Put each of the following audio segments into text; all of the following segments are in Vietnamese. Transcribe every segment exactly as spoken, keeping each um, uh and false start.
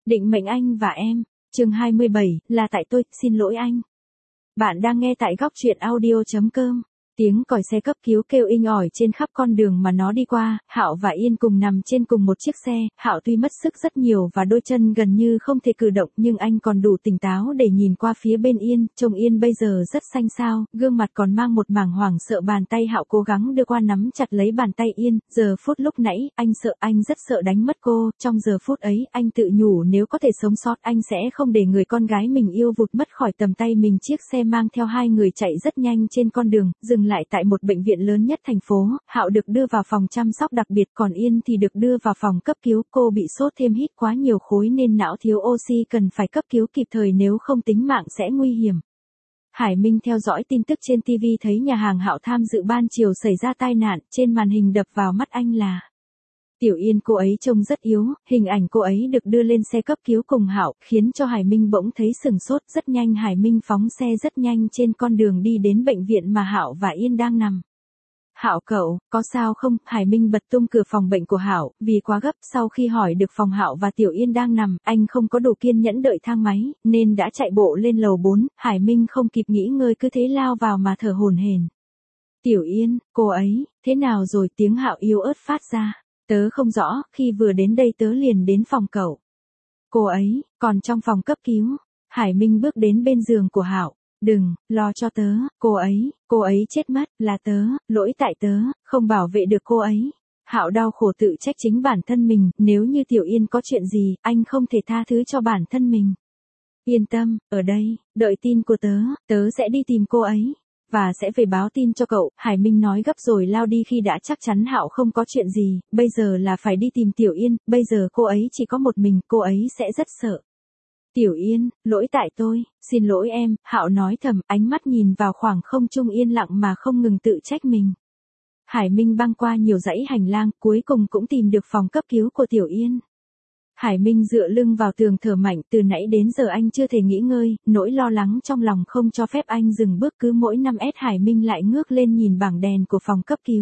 Định mệnh anh và em, chương hai mươi bảy, là tại tôi, xin lỗi anh. Bạn đang nghe tại góc truyện audio chấm com. Tiếng còi xe cấp cứu kêu inh ỏi trên khắp con đường mà nó đi qua, Hạo và Yên cùng nằm trên cùng một chiếc xe. Hạo tuy mất sức rất nhiều và đôi chân gần như không thể cử động, nhưng anh còn đủ tỉnh táo để nhìn qua phía bên Yên. Trông Yên bây giờ rất xanh xao, gương mặt còn mang một mảng hoảng sợ. Bàn tay Hạo cố gắng đưa qua nắm chặt lấy bàn tay Yên. Giờ phút lúc nãy, anh sợ, anh rất sợ đánh mất cô. Trong giờ phút ấy, anh tự nhủ nếu có thể sống sót, anh sẽ không để người con gái mình yêu vụt mất khỏi tầm tay mình. Chiếc xe mang theo hai người chạy rất nhanh trên con đường, dừng lại tại một bệnh viện lớn nhất thành phố. Hạo được đưa vào phòng chăm sóc đặc biệt, còn Yên thì được đưa vào phòng cấp cứu. Cô bị sốt thêm hít quá nhiều khối nên não thiếu oxy, cần phải cấp cứu kịp thời, nếu không tính mạng sẽ nguy hiểm. Hải Minh theo dõi tin tức trên ti vi thấy nhà hàng Hạo tham dự ban chiều xảy ra tai nạn. Trên màn hình đập vào mắt anh là Tiểu Yên. Cô ấy trông rất yếu, hình ảnh cô ấy được đưa lên xe cấp cứu cùng Hạo, khiến cho Hải Minh bỗng thấy sừng sốt. Rất nhanh Hải Minh phóng xe rất nhanh trên con đường đi đến bệnh viện mà Hạo và Yên đang nằm. Hạo cậu, có sao không? Hải Minh bật tung cửa phòng bệnh của Hạo, vì quá gấp. Sau khi hỏi được phòng Hạo và Tiểu Yên đang nằm, anh không có đủ kiên nhẫn đợi thang máy, nên đã chạy bộ lên lầu bốn. Hải Minh không kịp nghỉ ngơi cứ thế lao vào mà thở hổn hển. Tiểu Yên, cô ấy, thế nào rồi? Tiếng Hạo yếu ớt phát ra. Tớ không rõ, khi vừa đến đây tớ liền đến phòng cậu. Cô ấy, còn trong phòng cấp cứu. Hải Minh bước đến bên giường của Hạo. Đừng, lo cho tớ, cô ấy, cô ấy chết mất, là tớ, lỗi tại tớ, không bảo vệ được cô ấy. Hạo đau khổ tự trách chính bản thân mình, nếu như Tiểu Yên có chuyện gì, anh không thể tha thứ cho bản thân mình. Yên tâm, ở đây, đợi tin của tớ, tớ sẽ đi tìm cô ấy. Và sẽ về báo tin cho cậu. Hải Minh nói gấp rồi lao đi khi đã chắc chắn Hạo không có chuyện gì. Bây giờ là phải đi tìm Tiểu Yên, bây giờ cô ấy chỉ có một mình, cô ấy sẽ rất sợ. Tiểu Yên, lỗi tại tôi, xin lỗi em. Hạo nói thầm, ánh mắt nhìn vào khoảng không trung yên lặng mà không ngừng tự trách mình. Hải Minh băng qua nhiều dãy hành lang, cuối cùng cũng tìm được phòng cấp cứu của Tiểu Yên. Hải Minh dựa lưng vào tường thở mạnh, từ nãy đến giờ anh chưa thể nghỉ ngơi, nỗi lo lắng trong lòng không cho phép anh dừng bước. Cứ mỗi năm mét Hải Minh lại ngước lên nhìn bảng đèn của phòng cấp cứu.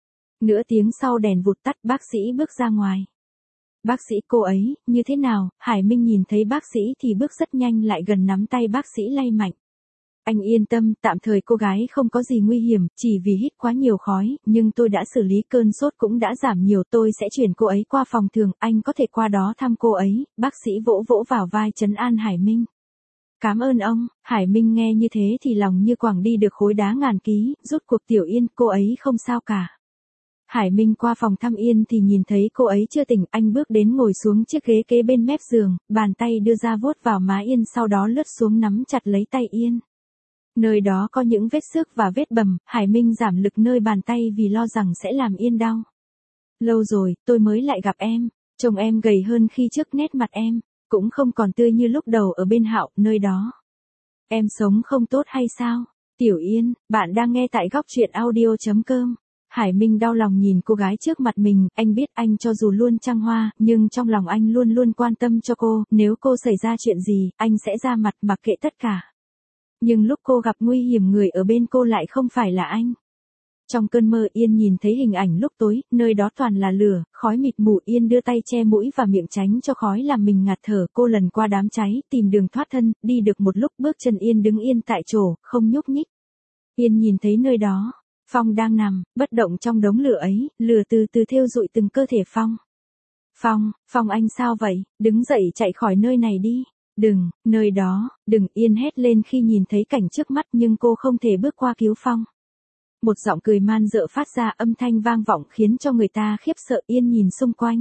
Nửa tiếng sau đèn vụt tắt, bác sĩ bước ra ngoài. Bác sĩ, cô ấy, như thế nào? Hải Minh nhìn thấy bác sĩ thì bước rất nhanh lại gần nắm tay bác sĩ lay mạnh. Anh yên tâm, tạm thời cô gái không có gì nguy hiểm, chỉ vì hít quá nhiều khói, nhưng tôi đã xử lý, cơn sốt cũng đã giảm nhiều, tôi sẽ chuyển cô ấy qua phòng thường, anh có thể qua đó thăm cô ấy. Bác sĩ vỗ vỗ vào vai trấn an Hải Minh. Cảm ơn ông. Hải Minh nghe như thế thì lòng như quẳng đi được khối đá ngàn ký, rút cuộc Tiểu Yên, cô ấy không sao cả. Hải Minh qua phòng thăm Yên thì nhìn thấy cô ấy chưa tỉnh, anh bước đến ngồi xuống chiếc ghế kế bên mép giường, bàn tay đưa ra vuốt vào má Yên, sau đó lướt xuống nắm chặt lấy tay Yên. Nơi đó có những vết xước và vết bầm, Hải Minh giảm lực nơi bàn tay vì lo rằng sẽ làm Yên đau. Lâu rồi, tôi mới lại gặp em, trông em gầy hơn khi trước, nét mặt em cũng không còn tươi như lúc đầu ở bên Hạo. Nơi đó, em sống không tốt hay sao? Tiểu Yên, bạn đang nghe tại góc truyện audio chấm com. Hải Minh đau lòng nhìn cô gái trước mặt mình, anh biết anh cho dù luôn trăng hoa, nhưng trong lòng anh luôn luôn quan tâm cho cô, nếu cô xảy ra chuyện gì, anh sẽ ra mặt mặc kệ tất cả. Nhưng lúc cô gặp nguy hiểm, người ở bên cô lại không phải là anh. Trong cơn mơ Yên nhìn thấy hình ảnh lúc tối, nơi đó toàn là lửa, khói mịt mù. Yên đưa tay che mũi và miệng tránh cho khói làm mình ngạt thở. Cô lần qua đám cháy, tìm đường thoát thân, đi được một lúc bước chân Yên đứng yên tại chỗ, không nhúc nhích. Yên nhìn thấy nơi đó, Phong đang nằm, bất động trong đống lửa ấy, lửa từ từ thiêu rụi từng cơ thể Phong. Phong, Phong anh sao vậy? Đứng dậy chạy khỏi nơi này đi. Đừng, nơi đó, đừng. Yên hét lên khi nhìn thấy cảnh trước mắt, nhưng cô không thể bước qua cứu Phong. Một giọng cười man dợ phát ra, âm thanh vang vọng khiến cho người ta khiếp sợ. Yên nhìn xung quanh.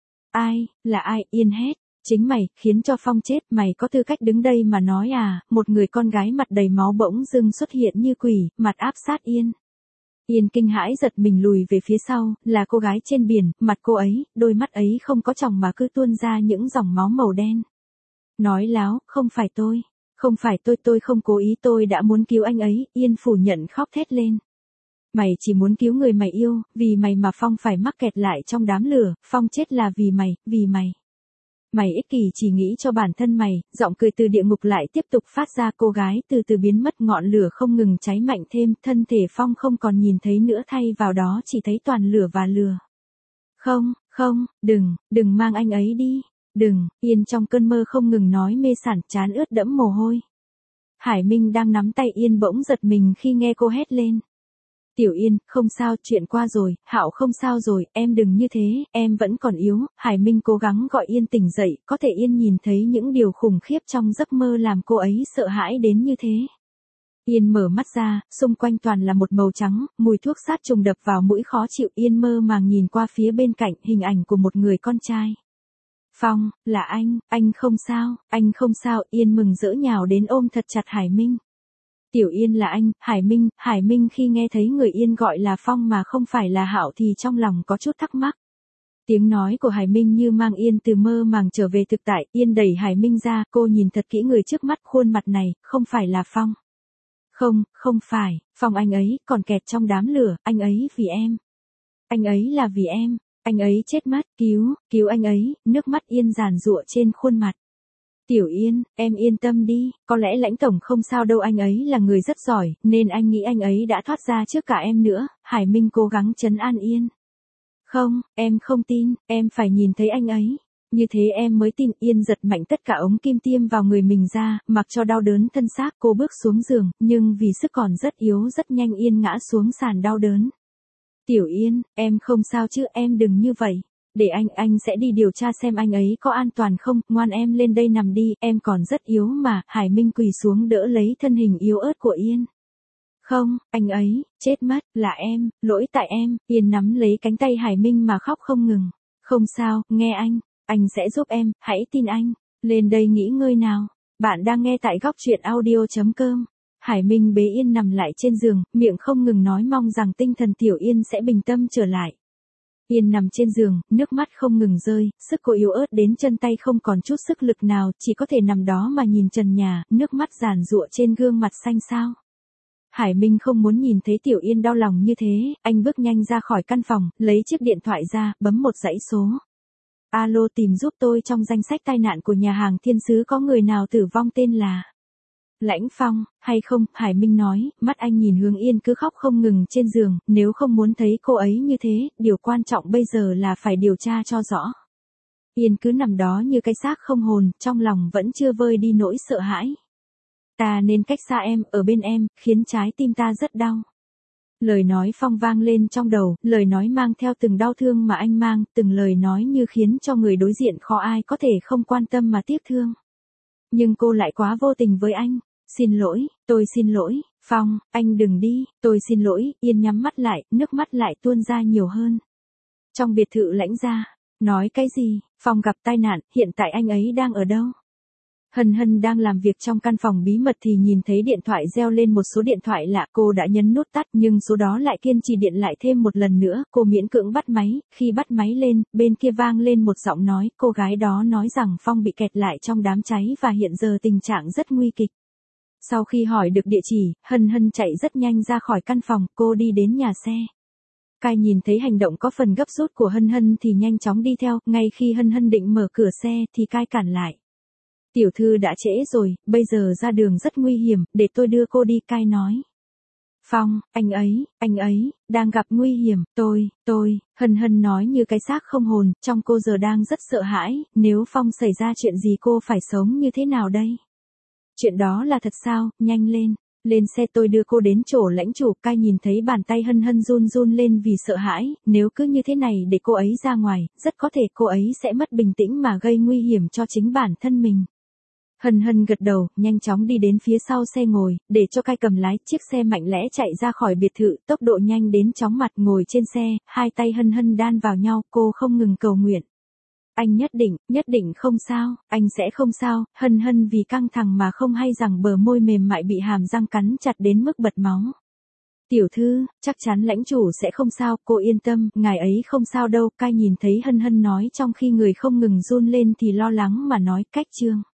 Ai, là ai? Yên hét. Chính mày, khiến cho Phong chết, mày có tư cách đứng đây mà nói à? Một người con gái mặt đầy máu bỗng dưng xuất hiện như quỷ, mặt áp sát Yên. Yên kinh hãi giật mình lùi về phía sau, là cô gái trên biển, mặt cô ấy, đôi mắt ấy không có tròng mà cứ tuôn ra những dòng máu màu đen. Nói láo, không phải tôi, không phải tôi, tôi không cố ý, tôi đã muốn cứu anh ấy. Yên phủ nhận khóc thét lên. Mày chỉ muốn cứu người mày yêu, vì mày mà Phong phải mắc kẹt lại trong đám lửa, Phong chết là vì mày, vì mày. Mày ích kỷ chỉ nghĩ cho bản thân mày. Giọng cười từ địa ngục lại tiếp tục phát ra, cô gái từ từ biến mất, ngọn lửa không ngừng cháy mạnh thêm, thân thể Phong không còn nhìn thấy nữa, thay vào đó chỉ thấy toàn lửa và lửa. Không, không, đừng, đừng mang anh ấy đi. Đừng, Yên trong cơn mơ không ngừng nói mê sảng, trán ướt đẫm mồ hôi. Hải Minh đang nắm tay Yên bỗng giật mình khi nghe cô hét lên. Tiểu Yên, không sao, chuyện qua rồi, Hạo không sao rồi, em đừng như thế, em vẫn còn yếu. Hải Minh cố gắng gọi Yên tỉnh dậy, có thể Yên nhìn thấy những điều khủng khiếp trong giấc mơ làm cô ấy sợ hãi đến như thế. Yên mở mắt ra, xung quanh toàn là một màu trắng, mùi thuốc sát trùng đập vào mũi khó chịu. Yên mơ màng nhìn qua phía bên cạnh, hình ảnh của một người con trai. Phong, là anh, anh không sao, anh không sao. Yên mừng rỡ nhào đến ôm thật chặt Hải Minh. Tiểu Yên là anh, Hải Minh. Hải Minh khi nghe thấy người Yên gọi là Phong mà không phải là Hạo thì trong lòng có chút thắc mắc. Tiếng nói của Hải Minh như mang Yên từ mơ màng trở về thực tại. Yên đẩy Hải Minh ra, cô nhìn thật kỹ người trước mắt, khuôn mặt này, không phải là Phong. Không, không phải, Phong anh ấy, còn kẹt trong đám lửa, anh ấy vì em. Anh ấy là vì em, anh ấy chết mất, cứu, cứu anh ấy. Nước mắt Yên giàn giụa trên khuôn mặt. Tiểu Yên, em yên tâm đi, có lẽ Lãnh tổng không sao đâu, anh ấy là người rất giỏi, nên anh nghĩ anh ấy đã thoát ra trước cả em nữa. Hải Minh cố gắng trấn an Yên. Không, em không tin, em phải nhìn thấy anh ấy. Như thế em mới tin. Yên giật mạnh tất cả ống kim tiêm vào người mình ra, mặc cho đau đớn thân xác. Cô bước xuống giường, nhưng vì sức còn rất yếu rất nhanh Yên ngã xuống sàn đau đớn. Tiểu Yên, em không sao chứ, em đừng như vậy. Để anh, anh sẽ đi điều tra xem anh ấy có an toàn không, ngoan em lên đây nằm đi, em còn rất yếu mà. Hải Minh quỳ xuống đỡ lấy thân hình yếu ớt của Yên. Không, anh ấy, chết mất, là em, lỗi tại em. Yên nắm lấy cánh tay Hải Minh mà khóc không ngừng. Không sao, nghe anh, anh sẽ giúp em, hãy tin anh. Lên đây nghỉ ngơi nào. Bạn đang nghe tại góc truyện audio chấm com. Hải Minh bế Yên nằm lại trên giường, miệng không ngừng nói mong rằng tinh thần Tiểu Yên sẽ bình tâm trở lại. Yên nằm trên giường, nước mắt không ngừng rơi, sức cô yếu ớt đến chân tay không còn chút sức lực nào, chỉ có thể nằm đó mà nhìn trần nhà, nước mắt giàn giụa trên gương mặt xanh xao. Hải Minh không muốn nhìn thấy Tiểu Yên đau lòng như thế, anh bước nhanh ra khỏi căn phòng, lấy chiếc điện thoại ra, bấm một dãy số. Alo, tìm giúp tôi trong danh sách tai nạn của nhà hàng Thiên Sứ có người nào tử vong tên là Lãnh Phong, hay không? Hải Minh nói, mắt anh nhìn hướng Yên cứ khóc không ngừng trên giường, nếu không muốn thấy cô ấy như thế, điều quan trọng bây giờ là phải điều tra cho rõ. Yên cứ nằm đó như cái xác không hồn, trong lòng vẫn chưa vơi đi nỗi sợ hãi. Ta nên cách xa em, ở bên em, khiến trái tim ta rất đau. Lời nói Phong vang lên trong đầu, lời nói mang theo từng đau thương mà anh mang, từng lời nói như khiến cho người đối diện khó ai có thể không quan tâm mà tiếc thương. Nhưng cô lại quá vô tình với anh. Xin lỗi, tôi xin lỗi, Phong, anh đừng đi, tôi xin lỗi. Yên nhắm mắt lại, nước mắt lại tuôn ra nhiều hơn. Trong biệt thự Lãnh gia, nói cái gì? Phong gặp tai nạn, hiện tại anh ấy đang ở đâu? Hân Hân đang làm việc trong căn phòng bí mật thì nhìn thấy điện thoại reo lên một số điện thoại lạ, cô đã nhấn nút tắt nhưng số đó lại kiên trì điện lại thêm một lần nữa, cô miễn cưỡng bắt máy, khi bắt máy lên, bên kia vang lên một giọng nói, cô gái đó nói rằng Phong bị kẹt lại trong đám cháy và hiện giờ tình trạng rất nguy kịch. Sau khi hỏi được địa chỉ, Hân Hân chạy rất nhanh ra khỏi căn phòng, cô đi đến nhà xe. Cai nhìn thấy hành động có phần gấp rút của Hân Hân thì nhanh chóng đi theo, ngay khi Hân Hân định mở cửa xe thì Cai cản lại. Tiểu thư đã trễ rồi, bây giờ ra đường rất nguy hiểm, để tôi đưa cô đi. Cai nói. Phong, anh ấy, anh ấy, đang gặp nguy hiểm, tôi, tôi, Hân Hân nói như cái xác không hồn, trong cô giờ đang rất sợ hãi, nếu Phong xảy ra chuyện gì cô phải sống như thế nào đây? Chuyện đó là thật sao, nhanh lên, lên xe tôi đưa cô đến chỗ Lãnh chủ. Cai nhìn thấy bàn tay Hân Hân run run lên vì sợ hãi, nếu cứ như thế này để cô ấy ra ngoài, rất có thể cô ấy sẽ mất bình tĩnh mà gây nguy hiểm cho chính bản thân mình. Hân Hân gật đầu, nhanh chóng đi đến phía sau xe ngồi, để cho Cai cầm lái, chiếc xe mạnh lẽ chạy ra khỏi biệt thự, tốc độ nhanh đến chóng mặt. Ngồi trên xe, hai tay Hân Hân đan vào nhau, cô không ngừng cầu nguyện. Anh nhất định, nhất định không sao, anh sẽ không sao. Hân Hân vì căng thẳng mà không hay rằng bờ môi mềm mại bị hàm răng cắn chặt đến mức bật máu. Tiểu thư, chắc chắn Lãnh chủ sẽ không sao, cô yên tâm, ngài ấy không sao đâu. Cai nhìn thấy Hân Hân nói trong khi người không ngừng run lên thì lo lắng mà nói, cách trương.